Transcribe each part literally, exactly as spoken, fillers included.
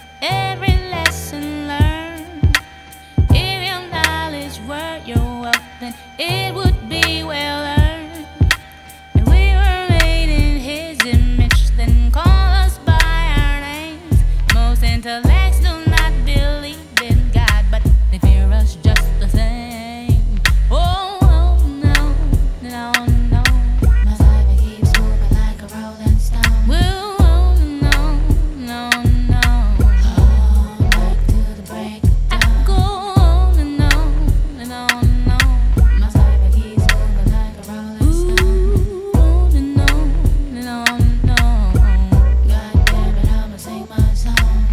every lesson learned. If your knowledge were your wealth, then it would be well earned. And we were made in His image, then call us by our names. Most intellects do not believe in God, but they fear us just the same. Oh, oh no, no, no. My life it keeps moving like a rolling stone. Well, oh, no, no, no. All night till the break of I dawn. go on and on and on and on. My life it keeps moving like a rolling stone. Ooh, on and on and on and on. God damn it, I'ma sing my song.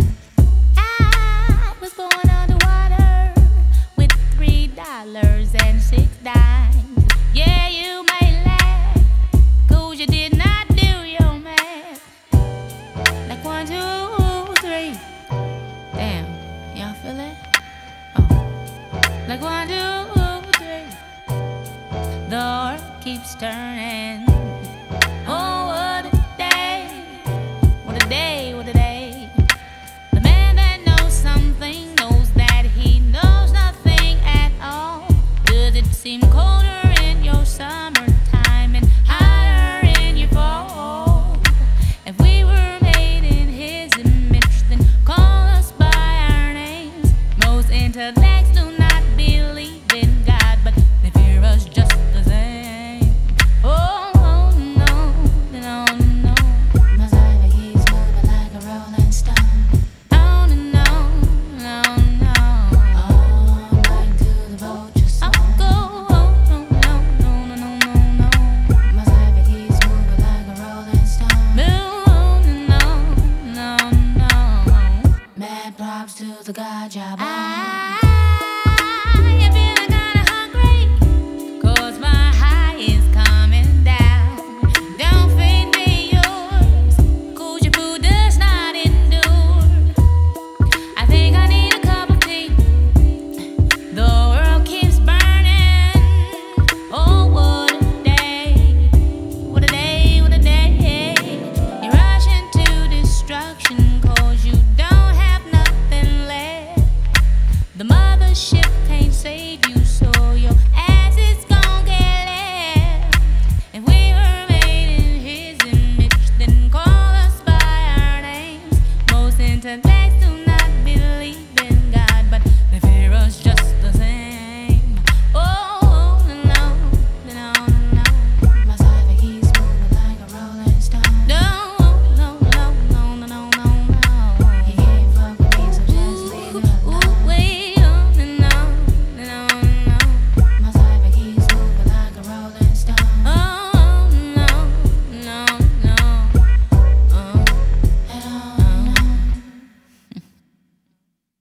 I was born underwater with three dollars and six dimes. Yeah, you may laugh, 'cause you did not do your math. Like one, two, three. Damn, y'all feel that? Oh. Like one, two, three. The earth keeps turning. Oh, what a day. What a day, what a day. The man that knows something knows that he knows nothing at all. Does it seem colder in your summertime and hotter in your fall? If we were made in His image, then call us by our names. Most intellects do not believe in God, but they fear us just the same. Oh, oh no, no, no. My life it keeps moving like a rolling stone. On and on, on, on. All night till the vultures I'll song. go on, no, no, no, no, no, no. My life it keeps moving like a rolling stone. Move on and on, on, on. Mad props to the God job. I